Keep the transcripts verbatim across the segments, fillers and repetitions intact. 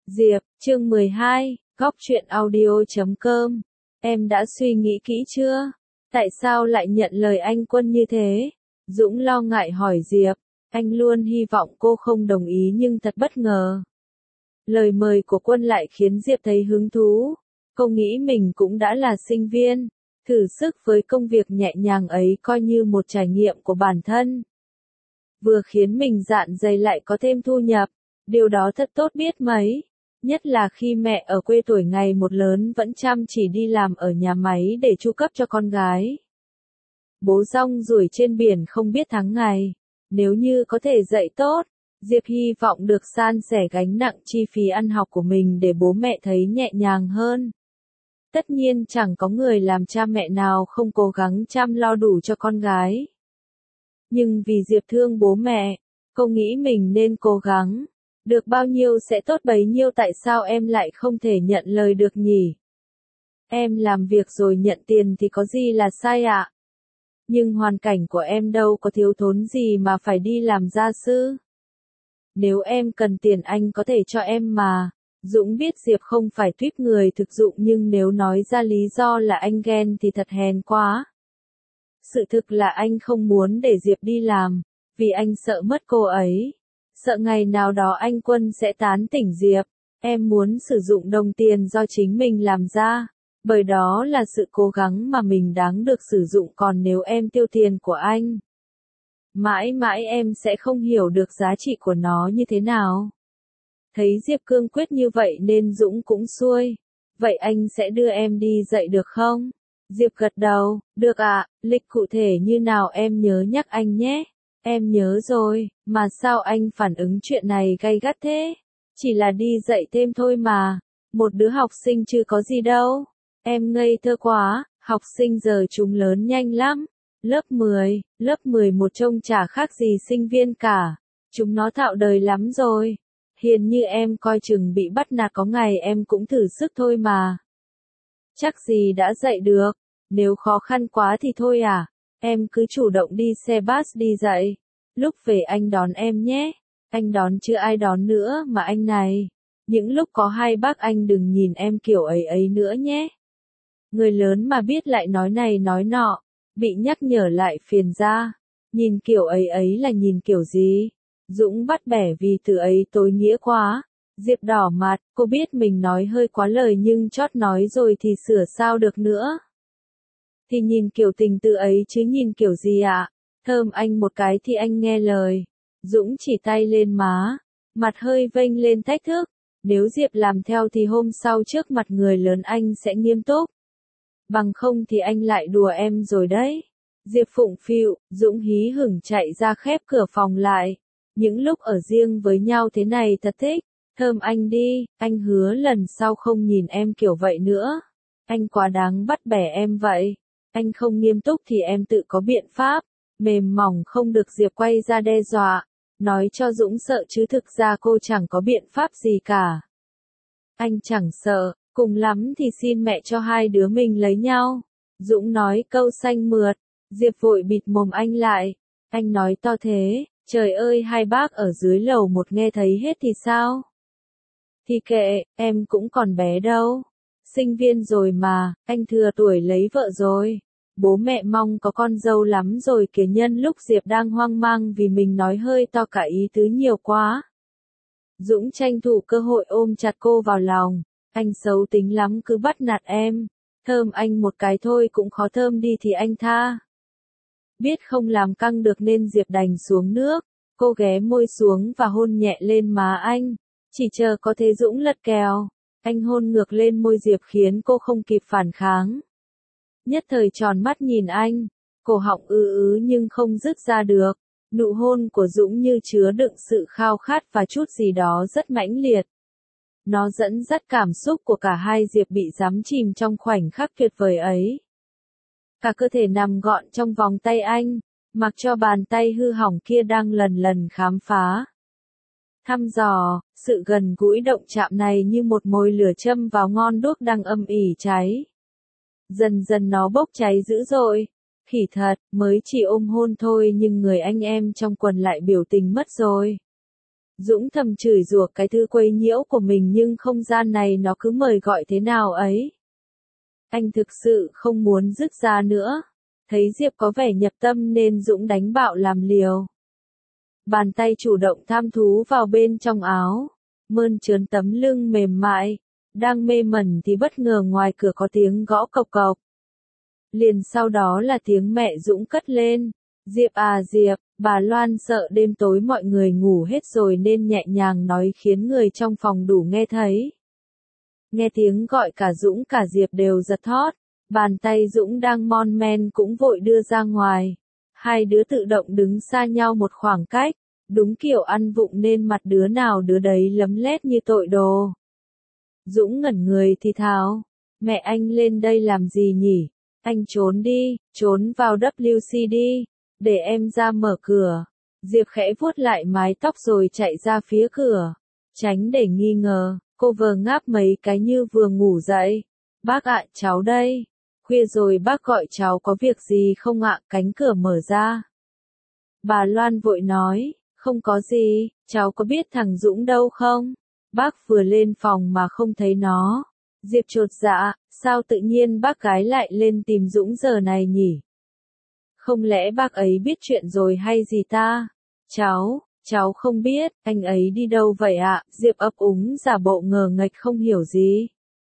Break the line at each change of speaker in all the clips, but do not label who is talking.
Diệp, chương mười hai, góc truyện audio chấm com. Em đã suy nghĩ kỹ chưa? Tại sao lại nhận lời anh Quân như thế? Dũng lo ngại hỏi Diệp. Anh luôn hy vọng cô không đồng ý nhưng thật bất ngờ. Lời mời của Quân lại khiến Diệp thấy hứng thú. Cô nghĩ mình cũng đã là sinh viên. Thử sức với công việc nhẹ nhàng ấy coi như một trải nghiệm của bản thân. Vừa khiến mình dạn dày lại có thêm thu nhập. Điều đó thật tốt biết mấy. Nhất là khi mẹ ở quê tuổi ngày một lớn vẫn chăm chỉ đi làm ở nhà máy để chu cấp cho con gái. Bố rong ruổi trên biển không biết tháng ngày. Nếu như có thể dạy tốt, Diệp hy vọng được san sẻ gánh nặng chi phí ăn học của mình để bố mẹ thấy nhẹ nhàng hơn. Tất nhiên chẳng có người làm cha mẹ nào không cố gắng chăm lo đủ cho con gái. Nhưng vì Diệp thương bố mẹ, cô nghĩ mình nên cố gắng. Được bao nhiêu sẽ tốt bấy nhiêu, tại sao em lại không thể nhận lời được nhỉ? Em làm việc rồi nhận tiền thì có gì là sai ạ? Nhưng hoàn cảnh của em đâu có thiếu thốn gì mà phải đi làm gia sư. Nếu em cần tiền anh có thể cho em mà. Dũng biết Diệp không phải tuýp người thực dụng nhưng nếu nói ra lý do là anh ghen thì thật hèn quá. Sự thực là anh không muốn để Diệp đi làm, vì anh sợ mất cô ấy. Sợ ngày nào đó anh Quân sẽ tán tỉnh Diệp. Em muốn sử dụng đồng tiền do chính mình làm ra, bởi đó là sự cố gắng mà mình đáng được sử dụng, còn nếu em tiêu tiền của anh, mãi mãi em sẽ không hiểu được giá trị của nó như thế nào. Thấy Diệp cương quyết như vậy nên Dũng cũng xuôi. Vậy anh sẽ đưa em đi dạy được không? Diệp gật đầu, được ạ, lịch cụ thể như nào em nhớ nhắc anh nhé. Em nhớ rồi, mà sao anh phản ứng chuyện này gay gắt thế? Chỉ là đi dạy thêm thôi mà, một đứa học sinh chứ có gì đâu. Em ngây thơ quá, học sinh giờ chúng lớn nhanh lắm. Lớp mười, lớp mười một trông chả khác gì sinh viên cả. Chúng nó thạo đời lắm rồi. Hiền như em coi chừng bị bắt nạt có ngày em cũng thử sức thôi mà. Chắc gì đã dạy được, nếu khó khăn quá thì thôi à. Em cứ chủ động đi xe bus đi dạy. Lúc về anh đón em nhé. Anh đón chứ ai đón nữa mà anh này. Những lúc có hai bác anh đừng nhìn em kiểu ấy ấy nữa nhé. Người lớn mà biết lại nói này nói nọ. Bị nhắc nhở lại phiền ra. Nhìn kiểu ấy ấy là nhìn kiểu gì? Dũng bắt bẻ vì từ ấy tối nghĩa quá. Diệp đỏ mặt, cô biết mình nói hơi quá lời nhưng chót nói rồi thì sửa sao được nữa. Thì nhìn kiểu tình từ ấy chứ nhìn kiểu gì ạ? À? Thơm anh một cái thì anh nghe lời. Dũng chỉ tay lên má, mặt hơi vênh lên thách thức. Nếu Diệp làm theo thì hôm sau trước mặt người lớn anh sẽ nghiêm túc. Bằng không thì anh lại đùa em rồi đấy. Diệp phụng phịu, Dũng hí hửng chạy ra khép cửa phòng lại. Những lúc ở riêng với nhau thế này thật thích. Thơm anh đi, anh hứa lần sau không nhìn em kiểu vậy nữa. Anh quá đáng bắt bẻ em vậy. Anh không nghiêm túc thì em tự có biện pháp. Mềm mỏng không được Diệp quay ra đe dọa. Nói cho Dũng sợ chứ thực ra cô chẳng có biện pháp gì cả. Anh chẳng sợ, cùng lắm thì xin mẹ cho hai đứa mình lấy nhau. Dũng nói câu xanh mượt. Diệp vội bịt mồm anh lại. Anh nói to thế, trời ơi hai bác ở dưới lầu một nghe thấy hết thì sao? Thì kệ, em cũng còn bé đâu. Sinh viên rồi mà, anh thừa tuổi lấy vợ rồi. Bố mẹ mong có con dâu lắm rồi kìa. Nhân lúc Diệp đang hoang mang vì mình nói hơi to cả ý tứ nhiều quá. Dũng tranh thủ cơ hội ôm chặt cô vào lòng. Anh xấu tính lắm cứ bắt nạt em. Thơm anh một cái thôi cũng khó, thơm đi thì anh tha. Biết không làm căng được nên Diệp đành xuống nước. Cô ghé môi xuống và hôn nhẹ lên má anh. Chỉ chờ có thế Dũng lật kèo. Anh hôn ngược lên môi Diệp khiến cô không kịp phản kháng. Nhất thời tròn mắt nhìn anh. Cổ họng ứ ứ nhưng không dứt ra được. Nụ hôn của Dũng như chứa đựng sự khao khát và chút gì đó rất mãnh liệt. Nó dẫn dắt cảm xúc của cả hai. Diệp bị đắm chìm trong khoảnh khắc tuyệt vời ấy. Cả cơ thể nằm gọn trong vòng tay anh, mặc cho bàn tay hư hỏng kia đang lần lần khám phá. Thăm dò, sự gần gũi động chạm này như một mồi lửa châm vào ngọn đuốc đang âm ỉ cháy. Dần dần nó bốc cháy dữ dội. Khỉ thật, mới chỉ ôm hôn thôi nhưng người anh em trong quần lại biểu tình mất rồi. Dũng thầm chửi rủa cái thứ quấy nhiễu của mình nhưng không gian này nó cứ mời gọi thế nào ấy. Anh thực sự không muốn dứt ra nữa. Thấy Diệp có vẻ nhập tâm nên Dũng đánh bạo làm liều. Bàn tay chủ động tham thú vào bên trong áo, mơn trớn tấm lưng mềm mại. Đang mê mẩn thì bất ngờ ngoài cửa có tiếng gõ cộc cộc. Liền sau đó là tiếng mẹ Dũng cất lên. Diệp à Diệp, bà Loan sợ đêm tối mọi người ngủ hết rồi nên nhẹ nhàng nói khiến người trong phòng đủ nghe thấy. Nghe tiếng gọi cả Dũng cả Diệp đều giật thót. Bàn tay Dũng đang mon men cũng vội đưa ra ngoài. Hai đứa tự động đứng xa nhau một khoảng cách. Đúng kiểu ăn vụng nên mặt đứa nào đứa đấy lấm lét như tội đồ. Dũng ngẩn người thì thào. Mẹ anh lên đây làm gì nhỉ? Anh trốn đi, trốn vào W C đi. Để em ra mở cửa. Diệp khẽ vuốt lại mái tóc rồi chạy ra phía cửa. Tránh để nghi ngờ, cô vờ ngáp mấy cái như vừa ngủ dậy. Bác ạ, cháu đây. Khuya rồi bác gọi cháu có việc gì không ạ? Cánh cửa mở ra. Bà Loan vội nói, không có gì, cháu có biết thằng Dũng đâu không? Bác vừa lên phòng mà không thấy nó. Diệp chột dạ, sao tự nhiên bác gái lại lên tìm Dũng giờ này nhỉ? Không lẽ bác ấy biết chuyện rồi hay gì ta? Cháu, cháu không biết, anh ấy đi đâu vậy ạ? Diệp ấp úng giả bộ ngờ nghệch không hiểu gì.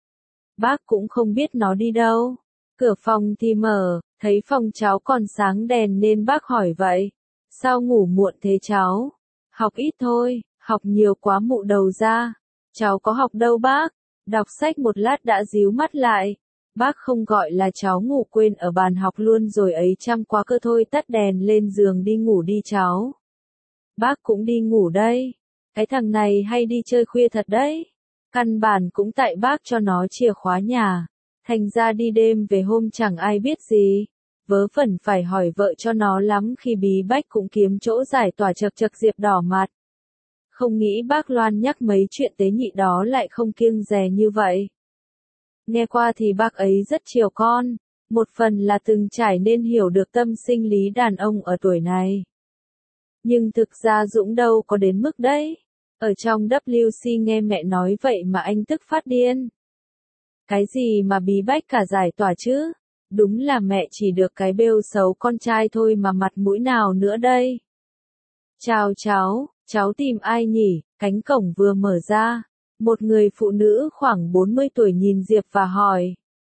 Bác cũng không biết nó đi đâu. Cửa phòng thì mở, thấy phòng cháu còn sáng đèn nên bác hỏi vậy. Sao ngủ muộn thế cháu? Học ít thôi, học nhiều quá mụ đầu ra. Cháu có học đâu bác? Đọc sách một lát đã díu mắt lại. Bác không gọi là cháu ngủ quên ở bàn học luôn rồi ấy chăm quá cơ thôi, tắt đèn lên giường đi ngủ đi cháu. Bác cũng đi ngủ đây. Cái thằng này hay đi chơi khuya thật đấy. Căn bản cũng tại bác cho nó chìa khóa nhà. Thành ra đi đêm về hôm chẳng ai biết gì. Vớ vẩn phải hỏi vợ cho nó lắm khi bí bách cũng kiếm chỗ giải tỏa, chật chật. Diệp đỏ mặt. Không nghĩ bác Loan nhắc mấy chuyện tế nhị đó lại không kiêng dè như vậy. Nghe qua thì bác ấy rất chiều con, một phần là từng trải nên hiểu được tâm sinh lý đàn ông ở tuổi này. Nhưng thực ra Dũng đâu có đến mức đấy. Ở trong W C nghe mẹ nói vậy mà anh tức phát điên. Cái gì mà bí bách cả giải tỏa chứ? Đúng là mẹ chỉ được cái bêu xấu con trai thôi mà mặt mũi nào nữa đây. Chào cháu, cháu tìm ai nhỉ? Cánh cổng vừa mở ra. Một người phụ nữ khoảng bốn mươi tuổi nhìn Diệp và hỏi.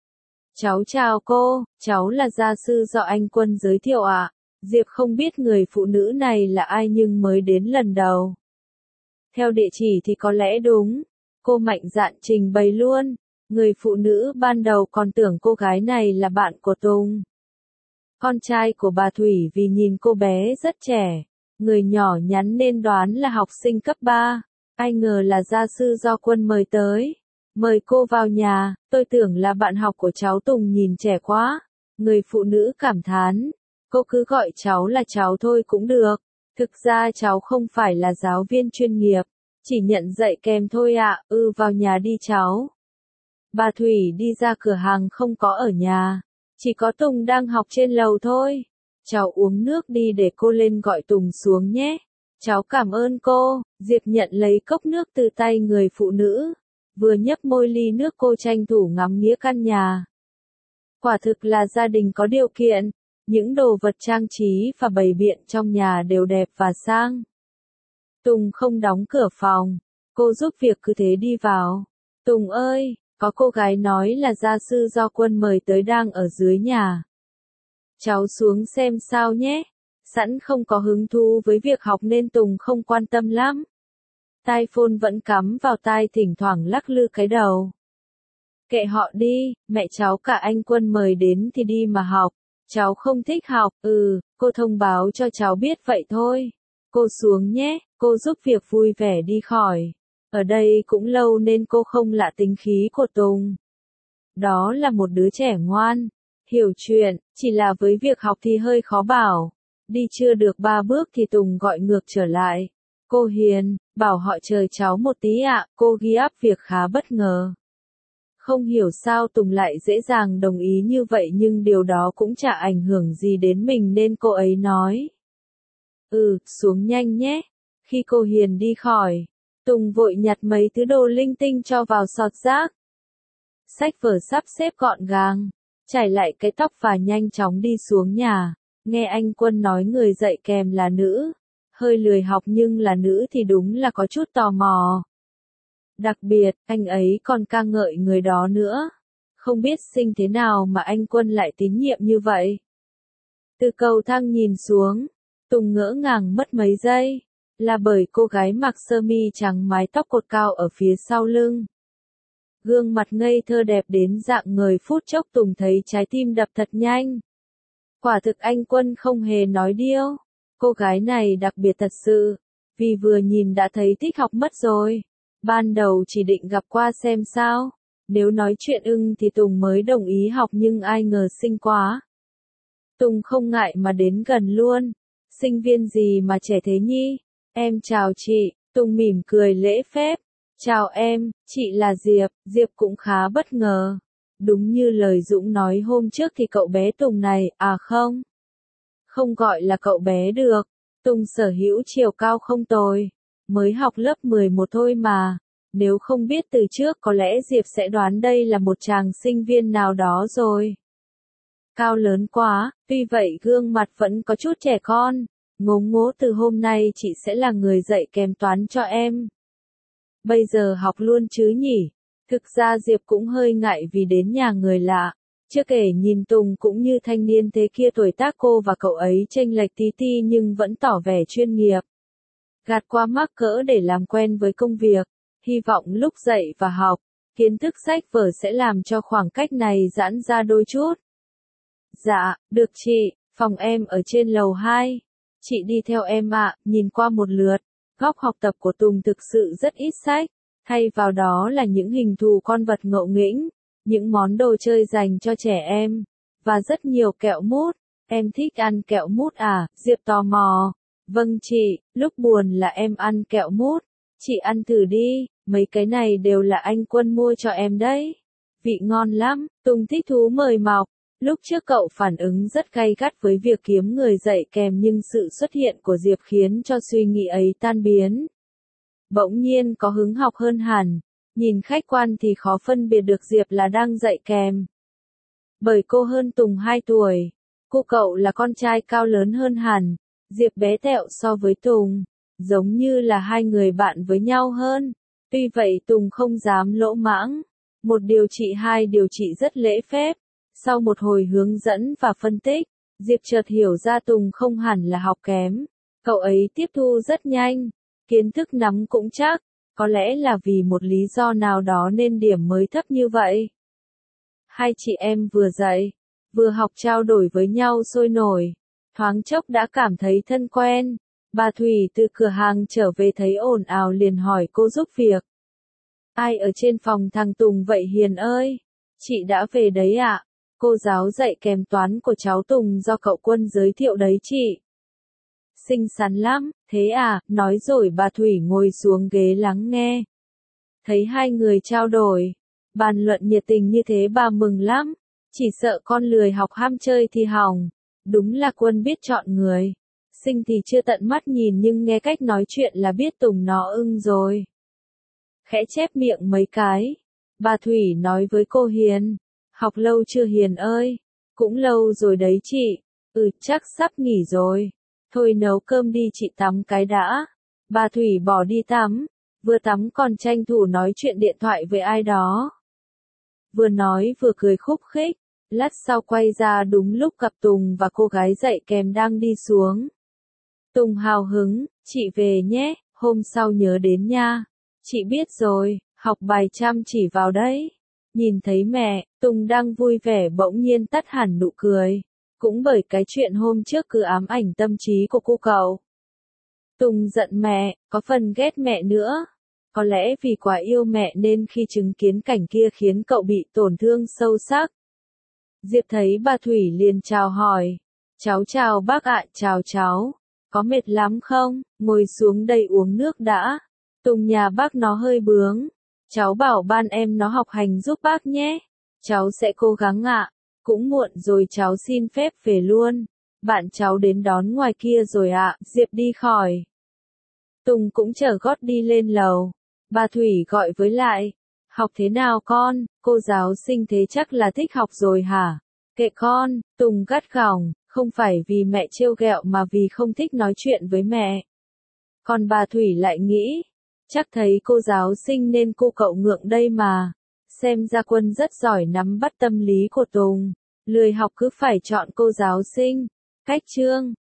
Cháu chào cô, cháu là gia sư do anh Quân giới thiệu ạ. À? Diệp không biết người phụ nữ này là ai nhưng mới đến lần đầu. Theo địa chỉ thì có lẽ đúng. Cô mạnh dạn trình bày luôn. Người phụ nữ ban đầu còn tưởng cô gái này là bạn của Tùng, con trai của bà Thủy, vì nhìn cô bé rất trẻ. Người nhỏ nhắn nên đoán là học sinh cấp ba. Ai ngờ là gia sư do Quân mời tới. Mời cô vào nhà, tôi tưởng là bạn học của cháu Tùng, nhìn trẻ quá. Người phụ nữ cảm thán. Cô cứ gọi cháu là cháu thôi cũng được. Thực ra cháu không phải là giáo viên chuyên nghiệp. Chỉ nhận dạy kèm thôi ạ. À. Ừ, vào nhà đi cháu. Bà Thủy đi ra cửa hàng không có ở nhà. Chỉ có Tùng đang học trên lầu thôi. Cháu uống nước đi để cô lên gọi Tùng xuống nhé. Cháu cảm ơn cô. Diệp nhận lấy cốc nước từ tay người phụ nữ. Vừa nhấp môi ly nước cô tranh thủ ngắm nghía căn nhà. Quả thực là gia đình có điều kiện. Những đồ vật trang trí và bày biện trong nhà đều đẹp và sang. Tùng không đóng cửa phòng. Cô giúp việc cứ thế đi vào. Tùng ơi, có cô gái nói là gia sư do Quân mời tới đang ở dưới nhà. Cháu xuống xem sao nhé. Sẵn không có hứng thú với việc học nên Tùng không quan tâm lắm. Tai phone vẫn cắm vào tai, thỉnh thoảng lắc lư cái đầu. Kệ họ đi, mẹ cháu cả anh Quân mời đến thì đi mà học. Cháu không thích học, ừ, cô thông báo cho cháu biết vậy thôi. Cô xuống nhé, cô giúp việc vui vẻ đi khỏi. Ở đây cũng lâu nên cô không lạ tính khí của Tùng. Đó là một đứa trẻ ngoan, hiểu chuyện, chỉ là với việc học thì hơi khó bảo. Đi chưa được ba bước thì Tùng gọi ngược trở lại. Cô Hiền, bảo họ chờ cháu một tí ạ. À. Cô ghi áp việc khá bất ngờ. Không hiểu sao Tùng lại dễ dàng đồng ý như vậy nhưng điều đó cũng chả ảnh hưởng gì đến mình nên cô ấy nói. Ừ, xuống nhanh nhé. Khi cô Hiền đi khỏi, Tùng vội nhặt mấy thứ đồ linh tinh cho vào sọt rác. Sách vở sắp xếp gọn gàng, chải lại cái tóc và nhanh chóng đi xuống nhà. Nghe anh Quân nói người dạy kèm là nữ. Hơi lười học nhưng là nữ thì đúng là có chút tò mò. Đặc biệt, anh ấy còn ca ngợi người đó nữa. Không biết sinh thế nào mà anh Quân lại tín nhiệm như vậy. Từ cầu thang nhìn xuống, Tùng ngỡ ngàng mất mấy giây. Là bởi cô gái mặc sơ mi trắng mái tóc cột cao ở phía sau lưng. Gương mặt ngây thơ đẹp đến dạng người, phút chốc Tùng thấy trái tim đập thật nhanh. Quả thực anh Quân không hề nói điêu. Cô gái này đặc biệt thật sự. Vì vừa nhìn đã thấy thích học mất rồi. Ban đầu chỉ định gặp qua xem sao. Nếu nói chuyện ưng thì Tùng mới đồng ý học nhưng ai ngờ xinh quá. Tùng không ngại mà đến gần luôn. Sinh viên gì mà trẻ thế nhi? Em chào chị. Tùng mỉm cười lễ phép. Chào em, chị là Diệp. Diệp cũng khá bất ngờ. Đúng như lời Dũng nói hôm trước thì cậu bé Tùng này, à không. Không gọi là cậu bé được. Tùng sở hữu chiều cao không tồi. Mới học lớp mười một thôi mà. Nếu không biết từ trước có lẽ Diệp sẽ đoán đây là một chàng sinh viên nào đó rồi. Cao lớn quá, tuy vậy gương mặt vẫn có chút trẻ con. Ngố ngố từ hôm nay chị sẽ là người dạy kèm toán cho em. Bây giờ học luôn chứ nhỉ? Thực ra Diệp cũng hơi ngại vì đến nhà người lạ. Chưa kể nhìn Tùng cũng như thanh niên thế kia, tuổi tác cô và cậu ấy chênh lệch tí ti nhưng vẫn tỏ vẻ chuyên nghiệp. Gạt qua mắc cỡ để làm quen với công việc. Hy vọng lúc dạy và học, kiến thức sách vở sẽ làm cho khoảng cách này giãn ra đôi chút. Dạ, được chị, phòng em ở trên lầu hai. Chị đi theo em ạ. Nhìn qua một lượt, góc học tập của Tùng thực sự rất ít sách. Thay vào đó là những hình thù con vật ngộ nghĩnh, những món đồ chơi dành cho trẻ em, và rất nhiều kẹo mút. Em thích ăn kẹo mút à? Diệp tò mò. Vâng chị, lúc buồn là em ăn kẹo mút. Chị ăn thử đi, mấy cái này đều là anh Quân mua cho em đấy. Vị ngon lắm. Tùng thích thú mời mọc. Lúc trước cậu phản ứng rất gay gắt với việc kiếm người dạy kèm nhưng sự xuất hiện của Diệp khiến cho suy nghĩ ấy tan biến. Bỗng nhiên có hứng học hơn hẳn. Nhìn khách quan thì khó phân biệt được Diệp là đang dạy kèm. Bởi cô hơn Tùng hai tuổi. Cô cậu là con trai cao lớn hơn hẳn. Diệp bé tẹo so với Tùng. Giống như là hai người bạn với nhau hơn. Tuy vậy Tùng không dám lỗ mãng. Một điều trị hai điều trị rất lễ phép. Sau một hồi hướng dẫn và phân tích, Diệp chợt hiểu ra Tùng không hẳn là học kém. Cậu ấy tiếp thu rất nhanh. Kiến thức nắm cũng chắc. Có lẽ là vì một lý do nào đó nên điểm mới thấp như vậy. Hai chị em vừa dạy, vừa học trao đổi với nhau sôi nổi. Thoáng chốc đã cảm thấy thân quen. Bà Thủy từ cửa hàng trở về thấy ồn ào liền hỏi cô giúp việc. Ai ở trên phòng thằng Tùng vậy Hiền ơi? Chị đã về đấy ạ. Cô giáo dạy kèm toán của cháu Tùng do cậu Quân giới thiệu đấy chị. Xinh xắn lắm, thế à? Nói rồi bà Thủy ngồi xuống ghế lắng nghe. Thấy hai người trao đổi, bàn luận nhiệt tình như thế bà mừng lắm. Chỉ sợ con lười học ham chơi thì hỏng. Đúng là Quân biết chọn người. Xinh thì chưa tận mắt nhìn nhưng nghe cách nói chuyện là biết Tùng nó ưng rồi. Khẽ chép miệng mấy cái. Bà Thủy nói với cô Hiền. Học lâu chưa Hiền ơi? Cũng lâu rồi đấy chị. Ừ chắc sắp nghỉ rồi. Thôi nấu cơm đi chị tắm cái đã. Bà Thủy bỏ đi tắm. Vừa tắm còn tranh thủ nói chuyện điện thoại với ai đó. Vừa nói vừa cười khúc khích. Lát sau quay ra đúng lúc gặp Tùng và cô gái dạy kèm đang đi xuống. Tùng hào hứng, chị về nhé, hôm sau nhớ đến nha. Chị biết rồi, học bài chăm chỉ vào đấy. Nhìn thấy mẹ, Tùng đang vui vẻ bỗng nhiên tắt hẳn nụ cười. Cũng bởi cái chuyện hôm trước cứ ám ảnh tâm trí của cô cậu. Tùng giận mẹ, có phần ghét mẹ nữa. Có lẽ vì quá yêu mẹ nên khi chứng kiến cảnh kia khiến cậu bị tổn thương sâu sắc. Diệp thấy bà Thủy liền chào hỏi. Cháu chào bác ạ, chào cháu. Có mệt lắm không? Ngồi xuống đây uống nước đã. Tùng nhà bác nó hơi bướng. Cháu bảo ban em nó học hành giúp bác nhé. Cháu sẽ cố gắng ạ. Cũng muộn rồi cháu xin phép về luôn. Bạn cháu đến đón ngoài kia rồi ạ. Diệp đi khỏi. Tùng cũng trở gót đi lên lầu. Bà Thủy gọi với lại. Học thế nào con, cô giáo sinh thế chắc là thích học rồi hả? Kệ con, Tùng gắt gỏng, không phải vì mẹ trêu ghẹo mà vì không thích nói chuyện với mẹ. Còn bà Thủy lại nghĩ, chắc thấy cô giáo sinh nên cô cậu ngượng đây mà. Xem ra Quân rất giỏi nắm bắt tâm lý của Tùng, lười học cứ phải chọn cô giáo sinh. Cách chương